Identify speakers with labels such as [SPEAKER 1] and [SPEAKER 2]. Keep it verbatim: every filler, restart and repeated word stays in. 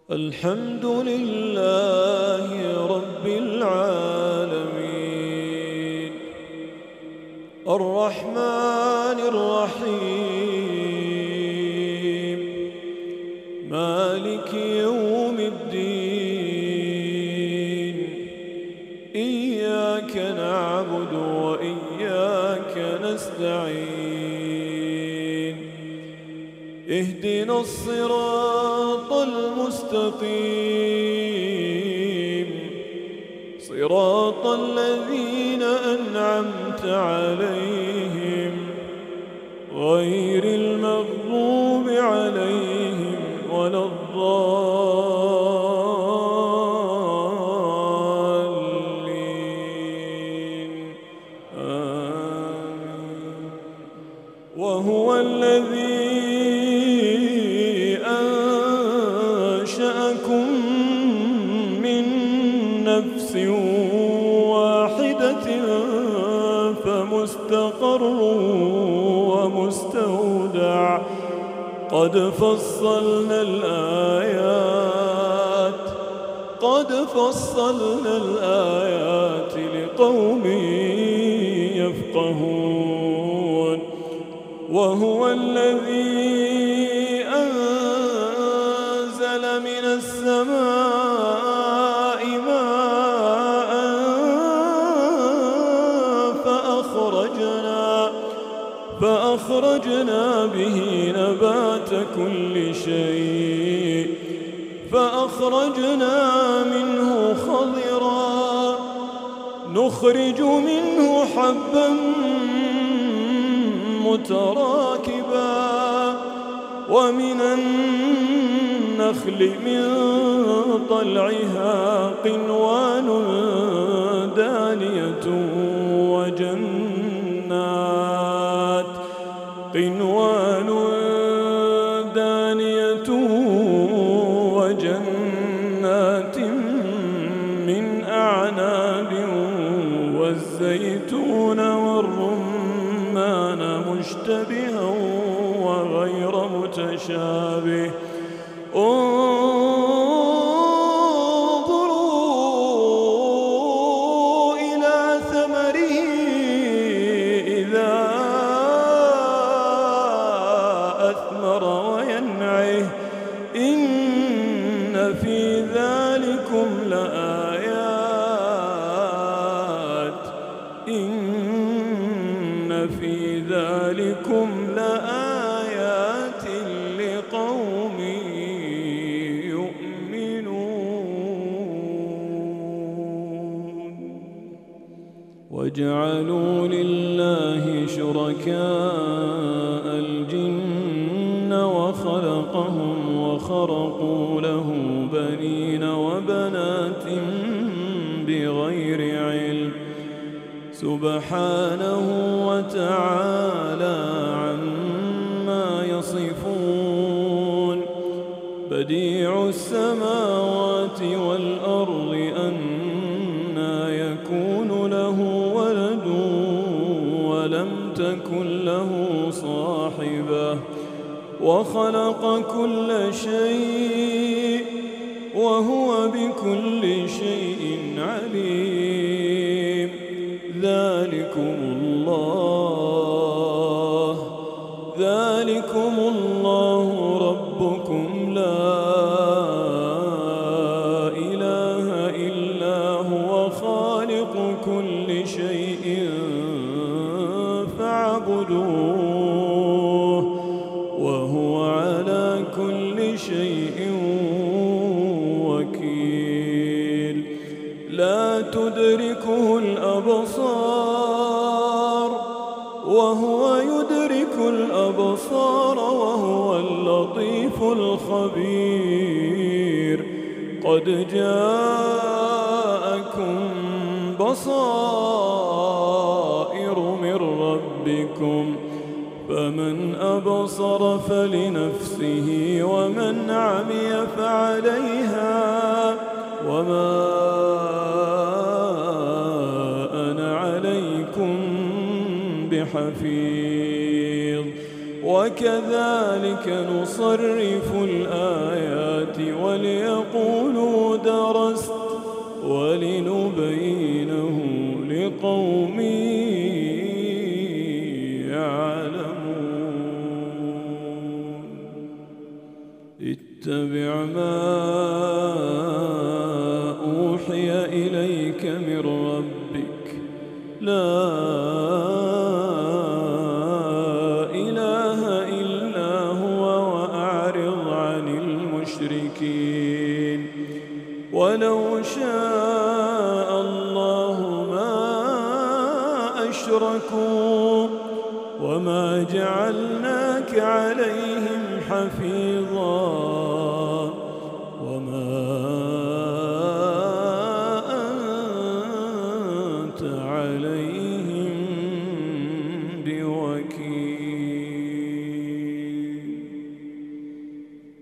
[SPEAKER 1] الحمد لله رب العالمين الرحمن الرحيم مالك يوم الدين إياك نعبد وإياك نستعين اهدنا الصراط المستقيم صراط الذين أنعمت عليهم غير المغضوب عليهم ولا الضالين آمين. وهو الذي أنشأكم من نفس واحدة فمستقر ومستودع قد فصلنا الآيات قد فصلنا الآيات لقوم يفقهون. وهو الذي أنزل من السماء ماء فأخرجنا فأخرجنا به نبات كل شيء فأخرجنا منه خضرا نخرج منه حبا متراكبا ومن النخل من طلعها قنوان دانية وجنات قنوان دانية وجنات من أعناب والزيتون والرمان مشتبها وغير متشابه انظروا إلى ثمره إذا أثمر وينعه إن في ذلكم لآيات إن في ذلكم لآيات لقوم يؤمنون. وجعلوا لله شركاء الجن وخلقهم وخرقوا له بنين وبنات بغير علم سبحانه وتعالى عما يصفون. بديع السماوات والأرض أنى يكون له ولد ولم تكن له صاحبة وخلق كل شيء وهو بكل شيء عليم. ذلكم الله ذلكم الله ربكم لا إله إلا هو خالق كل شيء فاعبدوه وهو على كل شيء وكيل. لا تدركه الأبصار وهو يدرك الأبصار وهو اللطيف الخبير. قد جاءكم بصائر من ربكم فمن أبصر فلنفسه ومن عمي فعليها وما أنا عليكم بحفيظ. وكذلك نصرف الآيات ليقولوا درست ولنبينه لقوم يعلمون اتبع ما أوحي إليك من ربك لا إله إلا هو وأعرض عن المشركين ولو شاء الله ما أشركوا وما جعلناك عليهم حفيظا